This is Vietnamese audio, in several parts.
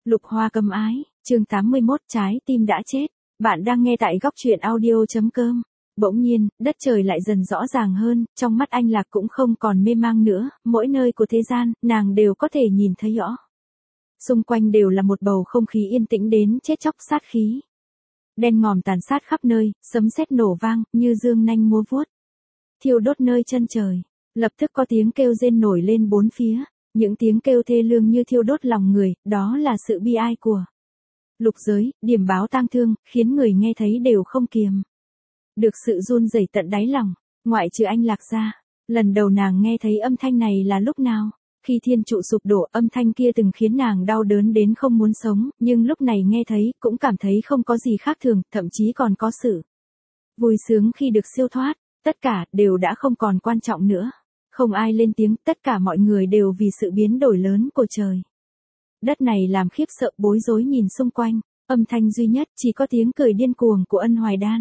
Lục Hoa Cấm Ái, chương 81, trái tim đã chết. Bạn đang nghe tại góc truyện audio.com. Bỗng nhiên, đất trời lại dần rõ ràng hơn, trong mắt anh Lạc cũng không còn mê mang nữa, mỗi nơi của thế gian, nàng đều có thể nhìn thấy rõ. Xung quanh đều là một bầu không khí yên tĩnh đến chết chóc sát khí. Đen ngòm tàn sát khắp nơi, sấm sét nổ vang, như dương nanh múa vuốt. Thiêu đốt nơi chân trời, lập tức có tiếng kêu rên nổi lên bốn phía. Những tiếng kêu thê lương như thiêu đốt lòng người, đó là sự bi ai của lục giới, điểm báo tang thương, khiến người nghe thấy đều không kiềm được sự run rẩy tận đáy lòng, ngoại trừ anh Lạc ra. Lần đầu nàng nghe thấy âm thanh này là lúc nào? Khi thiên trụ sụp đổ, âm thanh kia từng khiến nàng đau đớn đến không muốn sống, nhưng lúc này nghe thấy, cũng cảm thấy không có gì khác thường, thậm chí còn có sự vui sướng khi được siêu thoát, tất cả đều đã không còn quan trọng nữa. Không ai lên tiếng, tất cả mọi người đều vì sự biến đổi lớn của trời đất này làm khiếp sợ bối rối nhìn xung quanh, âm thanh duy nhất chỉ có tiếng cười điên cuồng của Ân Hoài Đan.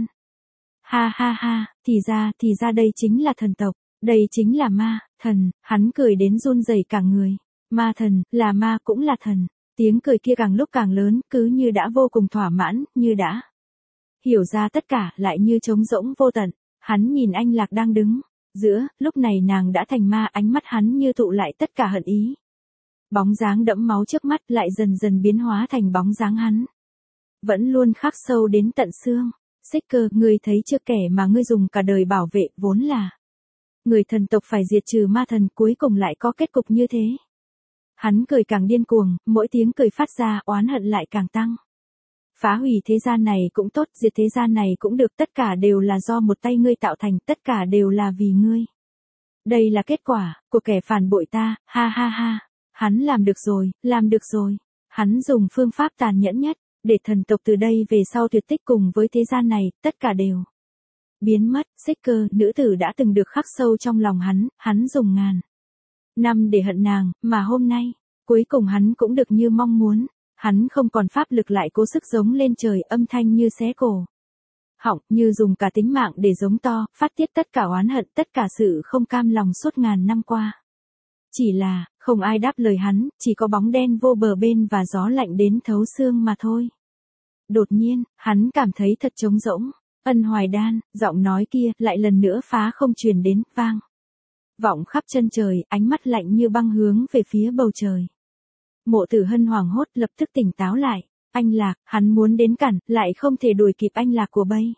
Ha ha ha, thì ra đây chính là thần tộc, đây chính là ma, thần, hắn cười đến run rẩy cả người. Ma thần, là ma cũng là thần. Tiếng cười kia càng lúc càng lớn, cứ như đã vô cùng thỏa mãn, như đã hiểu ra tất cả, lại như trống rỗng vô tận. Hắn nhìn anh Lạc đang đứng giữa, lúc này nàng đã thành ma, ánh mắt hắn như tụ lại tất cả hận ý. Bóng dáng đẫm máu trước mắt lại dần dần biến hóa thành bóng dáng hắn. Vẫn luôn khắc sâu đến tận xương. Xích Cơ, ngươi thấy chưa, kẻ mà ngươi dùng cả đời bảo vệ vốn là người thần tộc phải diệt trừ ma thần, cuối cùng lại có kết cục như thế. Hắn cười càng điên cuồng, mỗi tiếng cười phát ra, oán hận lại càng tăng. Phá hủy thế gian này cũng tốt, diệt thế gian này cũng được, tất cả đều là do một tay ngươi tạo thành, tất cả đều là vì ngươi. Đây là kết quả của kẻ phản bội ta, ha ha ha. Hắn làm được rồi, làm được rồi. Hắn dùng phương pháp tàn nhẫn nhất, để thần tộc từ đây về sau tuyệt tích cùng với thế gian này, tất cả đều biến mất. Xích Cơ, nữ tử đã từng được khắc sâu trong lòng hắn dùng ngàn năm để hận nàng, mà hôm nay, cuối cùng hắn cũng được như mong muốn. Hắn không còn pháp lực lại cố sức giống lên trời, âm thanh như xé cổ họng, như dùng cả tính mạng để giống to, phát tiết tất cả oán hận, tất cả sự không cam lòng suốt ngàn năm qua. Chỉ là, không ai đáp lời hắn, chỉ có bóng đen vô bờ bên và gió lạnh đến thấu xương mà thôi. Đột nhiên, hắn cảm thấy thật trống rỗng. Ân Hoài Đan, giọng nói kia, lại lần nữa phá không truyền đến, vang vọng khắp chân trời, ánh mắt lạnh như băng hướng về phía bầu trời. Mộ Tử Hân hoảng hốt, lập tức tỉnh táo lại. Anh Lạc, hắn muốn đến cản, lại không thể đuổi kịp anh Lạc của bây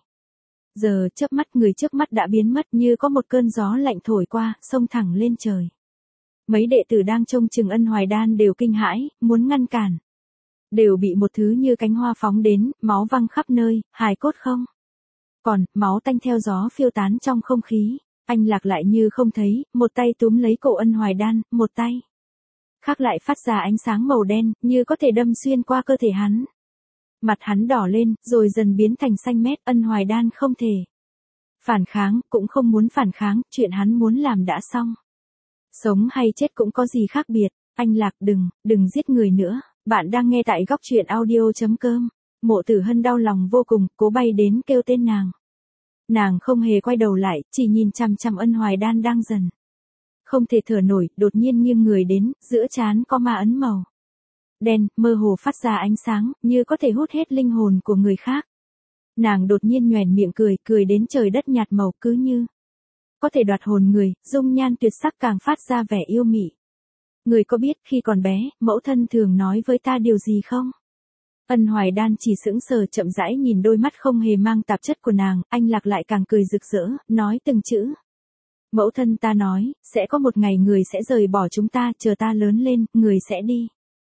giờ. Chớp mắt, người trước mắt đã biến mất, như có một cơn gió lạnh thổi qua, xông thẳng lên trời. Mấy đệ tử đang trông chừng Ân Hoài Đan đều kinh hãi, muốn ngăn cản. Đều bị một thứ như cánh hoa phóng đến, máu văng khắp nơi, hài cốt không còn, máu tanh theo gió phiêu tán trong không khí. Anh Lạc lại như không thấy, một tay túm lấy cổ Ân Hoài Đan, một tay khác lại phát ra ánh sáng màu đen, như có thể đâm xuyên qua cơ thể hắn. Mặt hắn đỏ lên, rồi dần biến thành xanh mét. Ân Hoài Đan không thể phản kháng, cũng không muốn phản kháng, chuyện hắn muốn làm đã xong. Sống hay chết cũng có gì khác biệt. Anh Lạc, đừng giết người nữa. Bạn đang nghe tại góc truyện audio.com. Mộ Tử Hân đau lòng vô cùng, cố bay đến kêu tên nàng. Nàng không hề quay đầu lại, chỉ nhìn chằm chằm Ân Hoài Đan đang dần không thể thở nổi, đột nhiên nghiêng người đến, giữa trán có ma ấn màu đen, mơ hồ phát ra ánh sáng, như có thể hút hết linh hồn của người khác. Nàng đột nhiên nhoẻn miệng cười đến trời đất nhạt màu, cứ như có thể đoạt hồn người, dung nhan tuyệt sắc càng phát ra vẻ yêu mị. Người có biết khi còn bé, mẫu thân thường nói với ta điều gì không? Ân Hoài Đan chỉ sững sờ chậm rãi nhìn đôi mắt không hề mang tạp chất của nàng, anh Lạc lại càng cười rực rỡ, nói từng chữ. Mẫu thân ta nói, sẽ có một ngày người sẽ rời bỏ chúng ta, chờ ta lớn lên, người sẽ đi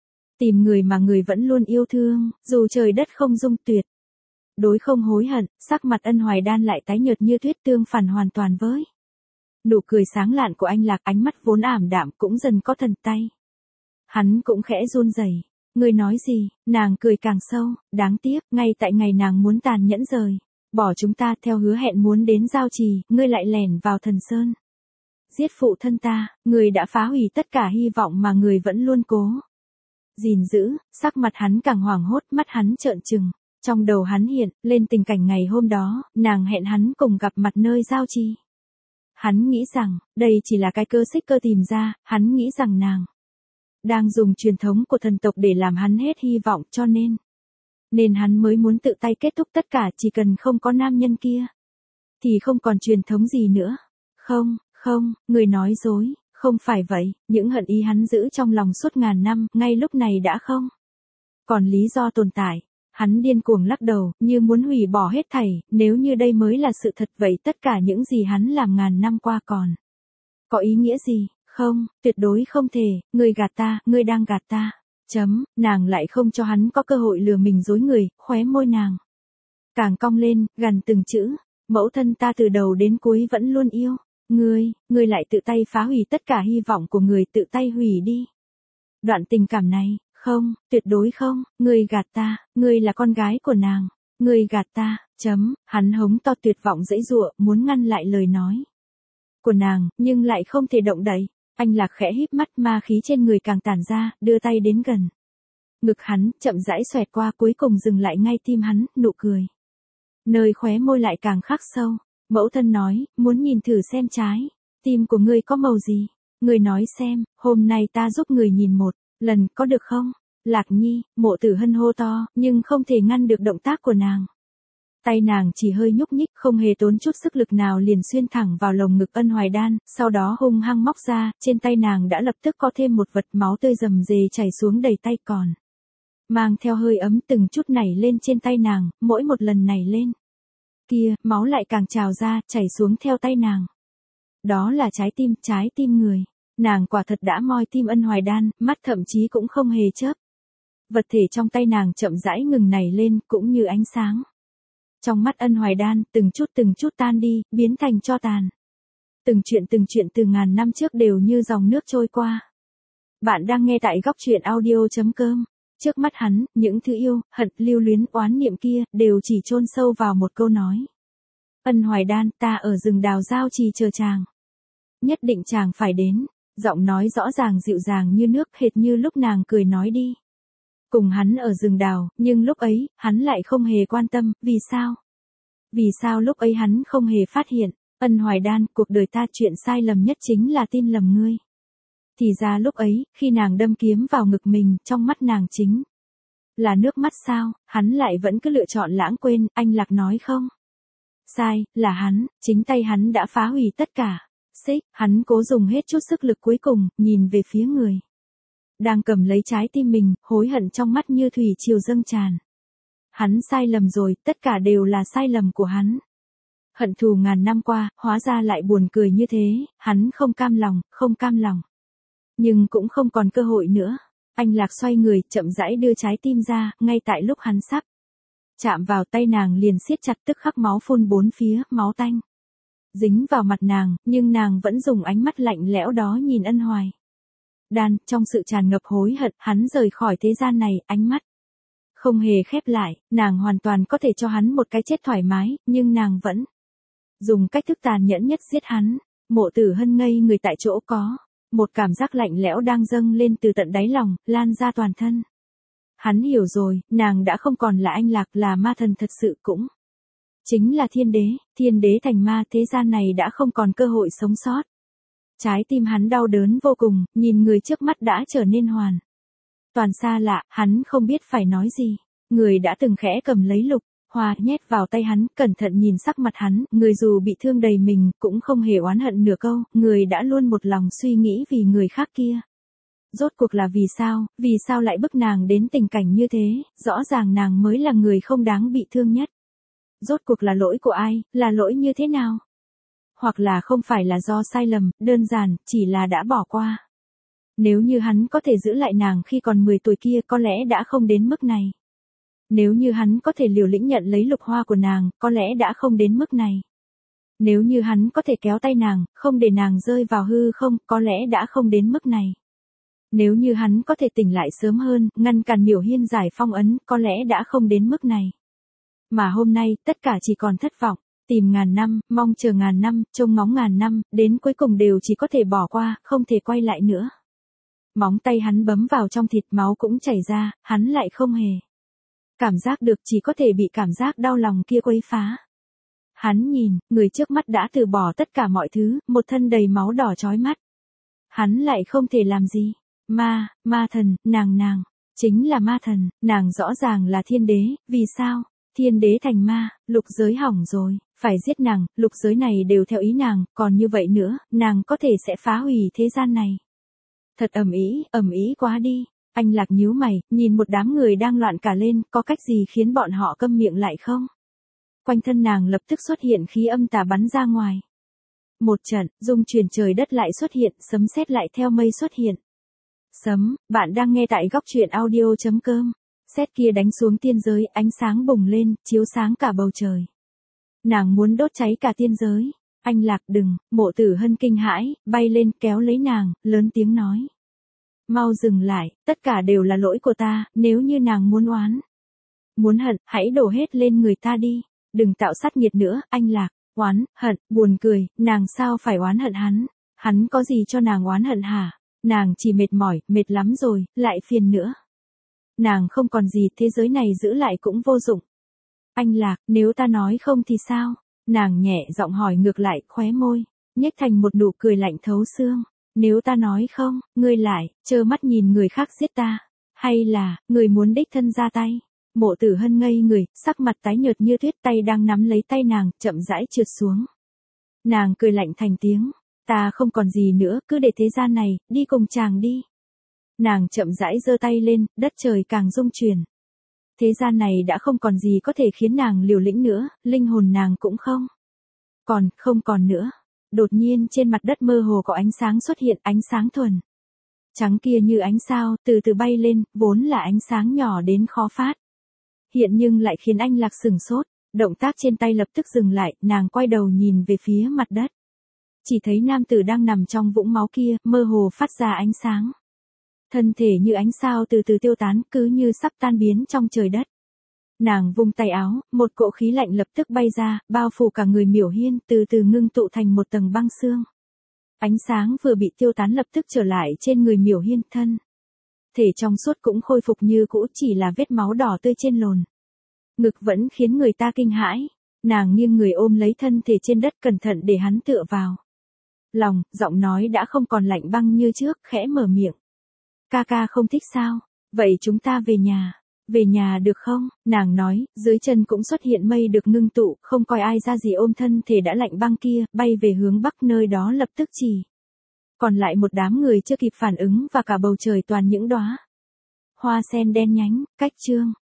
tìm người mà người vẫn luôn yêu thương, dù trời đất không dung tuyệt đối không hối hận. Sắc mặt Ân Hoài Đan lại tái nhợt như tuyết, tương phản hoàn toàn với nụ cười sáng lạn của anh Lạc. Ánh mắt vốn ảm đạm cũng dần có thần tay. Hắn cũng khẽ run rẩy. Ngươi nói gì? Nàng cười càng sâu, đáng tiếc, ngay tại ngày nàng muốn tàn nhẫn rời bỏ chúng ta, theo hứa hẹn muốn đến giao trì, ngươi lại lẻn vào Thần Sơn giết phụ thân ta. Ngươi đã phá hủy tất cả hy vọng mà người vẫn luôn cố gìn giữ. Sắc mặt hắn càng hoảng hốt, mắt hắn trợn trừng. Trong đầu hắn hiện lên tình cảnh ngày hôm đó, nàng hẹn hắn cùng gặp mặt nơi giao trì. Hắn nghĩ rằng, đây chỉ là cái cơ Xích Cơ tìm ra, hắn nghĩ rằng nàng đang dùng truyền thống của thần tộc để làm hắn hết hy vọng, cho nên hắn mới muốn tự tay kết thúc tất cả, chỉ cần không có nam nhân kia thì không còn truyền thống gì nữa. Không, người nói dối, không phải vậy, những hận ý hắn giữ trong lòng suốt ngàn năm, ngay lúc này đã không còn lý do tồn tại. Hắn điên cuồng lắc đầu, như muốn hủy bỏ hết thảy, nếu như đây mới là sự thật vậy tất cả những gì hắn làm ngàn năm qua còn có ý nghĩa gì? Không, tuyệt đối không thể, ngươi gạt ta, ngươi đang gạt ta. Nàng lại không cho hắn có cơ hội lừa mình dối người, khóe môi nàng càng cong lên, gằn từng chữ, mẫu thân ta từ đầu đến cuối vẫn luôn yêu. Ngươi lại tự tay phá hủy tất cả hy vọng của người, tự tay hủy đi đoạn tình cảm này. Không, tuyệt đối không, ngươi gạt ta, ngươi là con gái của nàng, ngươi gạt ta. Hắn hống to tuyệt vọng dãy giụa, muốn ngăn lại lời nói của nàng, nhưng lại không thể động đậy. Anh Lạc khẽ híp mắt, ma khí trên người càng tản ra, đưa tay đến gần ngực hắn, chậm rãi xoẹt qua, cuối cùng dừng lại ngay tim hắn, nụ cười nơi khóe môi lại càng khắc sâu. Mẫu thân nói, muốn nhìn thử xem trái tim của ngươi có màu gì. Ngươi nói xem, hôm nay ta giúp người nhìn một lần, có được không? Lạc Nhi, Mộ Tử Hân hô to, nhưng không thể ngăn được động tác của nàng. Tay nàng chỉ hơi nhúc nhích, không hề tốn chút sức lực nào liền xuyên thẳng vào lồng ngực Ân Hoài Đan, sau đó hung hăng móc ra, trên tay nàng đã lập tức có thêm một vật, máu tươi rầm rề chảy xuống đầy tay, còn mang theo hơi ấm từng chút nảy lên trên tay nàng, mỗi một lần nảy lên kia, máu lại càng trào ra, chảy xuống theo tay nàng. Đó là trái tim người. Nàng quả thật đã moi tim Ân Hoài Đan, mắt thậm chí cũng không hề chớp. Vật thể trong tay nàng chậm rãi ngừng nảy lên, cũng như ánh sáng. Trong mắt Ân Hoài Đan, từng chút tan đi, biến thành tro tàn. Từng chuyện từ ngàn năm trước đều như dòng nước trôi qua. Bạn đang nghe tại góc truyện audio.com. Trước mắt hắn, những thứ yêu, hận, lưu luyến, oán niệm kia, đều chỉ chôn sâu vào một câu nói. Ân Hoài Đan, ta ở rừng đào giao trì chờ chàng. Nhất định chàng phải đến. Giọng nói rõ ràng dịu dàng như nước, hệt như lúc nàng cười nói đi cùng hắn ở rừng đào, nhưng lúc ấy, hắn lại không hề quan tâm, vì sao? Vì sao lúc ấy hắn không hề phát hiện? Ân Hoài Đan, cuộc đời ta chuyện sai lầm nhất chính là tin lầm ngươi. Thì ra lúc ấy, khi nàng đâm kiếm vào ngực mình, trong mắt nàng chính là nước mắt sao? Hắn lại vẫn cứ lựa chọn lãng quên. Anh Lạc nói không sai, là hắn, chính tay hắn đã phá hủy tất cả. Hắn cố dùng hết chút sức lực cuối cùng, nhìn về phía người đang cầm lấy trái tim mình, hối hận trong mắt như thủy triều dâng tràn. Hắn sai lầm rồi, tất cả đều là sai lầm của hắn. Hận thù ngàn năm qua, hóa ra lại buồn cười như thế, hắn không cam lòng. Nhưng cũng không còn cơ hội nữa. Anh Lạc xoay người, chậm rãi đưa trái tim ra, ngay tại lúc hắn sắp chạm vào tay nàng liền siết chặt, tức khắc máu phun bốn phía, máu tanh dính vào mặt nàng, nhưng nàng vẫn dùng ánh mắt lạnh lẽo đó nhìn Ân Hoài Đan, trong sự tràn ngập hối hận, hắn rời khỏi thế gian này, ánh mắt không hề khép lại, nàng hoàn toàn có thể cho hắn một cái chết thoải mái, nhưng nàng vẫn dùng cách thức tàn nhẫn nhất giết hắn. Mộ Tử Hân ngây người tại chỗ, có một cảm giác lạnh lẽo đang dâng lên từ tận đáy lòng, lan ra toàn thân. Hắn hiểu rồi, nàng đã không còn là Anh Lạc, là ma thần thật sự, cũng chính là thiên đế thành ma, thế gian này đã không còn cơ hội sống sót. Trái tim hắn đau đớn vô cùng, nhìn người trước mắt đã trở nên hoàn toàn xa lạ, hắn không biết phải nói gì. Người đã từng khẽ cầm lấy lục hoa nhét vào tay hắn, cẩn thận nhìn sắc mặt hắn, người dù bị thương đầy mình, cũng không hề oán hận nửa câu, người đã luôn một lòng suy nghĩ vì người khác kia. Rốt cuộc là vì sao lại bức nàng đến tình cảnh như thế, rõ ràng nàng mới là người không đáng bị thương nhất. Rốt cuộc là lỗi của ai, là lỗi như thế nào? Hoặc là không phải là do sai lầm, đơn giản, chỉ là đã bỏ qua. Nếu như hắn có thể giữ lại nàng khi còn 10 tuổi kia, có lẽ đã không đến mức này. Nếu như hắn có thể liều lĩnh nhận lấy lục hoa của nàng, có lẽ đã không đến mức này. Nếu như hắn có thể kéo tay nàng, không để nàng rơi vào hư không, có lẽ đã không đến mức này. Nếu như hắn có thể tỉnh lại sớm hơn, ngăn cản Miểu Hiên giải phong ấn, có lẽ đã không đến mức này. Mà hôm nay, tất cả chỉ còn thất vọng, tìm ngàn năm, mong chờ ngàn năm, trông ngóng ngàn năm, đến cuối cùng đều chỉ có thể bỏ qua, không thể quay lại nữa. Móng tay hắn bấm vào trong thịt, máu cũng chảy ra, hắn lại không hề cảm giác được, chỉ có thể bị cảm giác đau lòng kia quấy phá. Hắn nhìn, người trước mắt đã từ bỏ tất cả mọi thứ, một thân đầy máu đỏ chói mắt. Hắn lại không thể làm gì. Ma thần, nàng, chính là ma thần, nàng rõ ràng là thiên đế, vì sao? Thiên đế thành ma, lục giới hỏng rồi, phải giết nàng, lục giới này đều theo ý nàng, còn như vậy nữa, nàng có thể sẽ phá hủy thế gian này. Thật ầm ĩ quá đi. Anh Lạc nhíu mày, nhìn một đám người đang loạn cả lên, có cách gì khiến bọn họ câm miệng lại không? Quanh thân nàng lập tức xuất hiện khí âm tà bắn ra ngoài. Một trận, rung chuyển trời đất lại xuất hiện, sấm sét lại theo mây xuất hiện. Sấm, bạn đang nghe tại góc truyện audio.com. Sét kia đánh xuống tiên giới, ánh sáng bùng lên, chiếu sáng cả bầu trời. Nàng muốn đốt cháy cả tiên giới. Anh Lạc đừng, Mộ Tử Hân kinh hãi, bay lên kéo lấy nàng, lớn tiếng nói. Mau dừng lại, tất cả đều là lỗi của ta, nếu như nàng muốn oán. Muốn hận, hãy đổ hết lên người ta đi. Đừng tạo sát nhiệt nữa, anh Lạc. Oán, hận, buồn cười, nàng sao phải oán hận hắn? Hắn có gì cho nàng oán hận hả? Nàng chỉ mệt mỏi, mệt lắm rồi, lại phiền nữa. Nàng không còn gì, thế giới này giữ lại cũng vô dụng. Anh Lạc, nếu ta nói không thì sao? Nàng nhẹ giọng hỏi ngược lại, khóe môi, nhếch thành một nụ cười lạnh thấu xương. Nếu ta nói không, ngươi lại, trơ mắt nhìn người khác giết ta. Hay là, người muốn đích thân ra tay? Mộ Tử Hân ngây người, sắc mặt tái nhợt như tuyết, tay đang nắm lấy tay nàng, chậm rãi trượt xuống. Nàng cười lạnh thành tiếng, ta không còn gì nữa, cứ để thế gian này, đi cùng chàng đi. Nàng chậm rãi giơ tay lên, đất trời càng rung chuyển. Thế gian này đã không còn gì có thể khiến nàng liều lĩnh nữa, linh hồn nàng cũng không còn nữa. Đột nhiên trên mặt đất mơ hồ có ánh sáng xuất hiện, ánh sáng thuần. Trắng kia như ánh sao, từ từ bay lên, vốn là ánh sáng nhỏ đến khó phát. Hiện nhưng lại khiến anh Lạc sửng sốt, động tác trên tay lập tức dừng lại, nàng quay đầu nhìn về phía mặt đất. Chỉ thấy nam tử đang nằm trong vũng máu kia, mơ hồ phát ra ánh sáng. Thân thể như ánh sao từ từ tiêu tán, cứ như sắp tan biến trong trời đất. Nàng vung tay áo, một cỗ khí lạnh lập tức bay ra, bao phủ cả người Miểu Hiên, từ từ ngưng tụ thành một tầng băng xương. Ánh sáng vừa bị tiêu tán lập tức trở lại trên người Miểu Hiên, thân thể trong suốt cũng khôi phục như cũ, chỉ là vết máu đỏ tươi trên lồn. Ngực vẫn khiến người ta kinh hãi. Nàng nghiêng người ôm lấy thân thể trên đất, cẩn thận để hắn tựa vào lòng, giọng nói đã không còn lạnh băng như trước, khẽ mở miệng. Ca không thích sao? Vậy chúng ta về nhà. Về nhà được không? Nàng nói, dưới chân cũng xuất hiện mây được ngưng tụ, không coi ai ra gì ôm thân thể đã lạnh băng kia, bay về hướng bắc, nơi đó lập tức chỉ còn lại một đám người chưa kịp phản ứng và cả bầu trời toàn những đóa hoa sen đen nhánh. Cách chương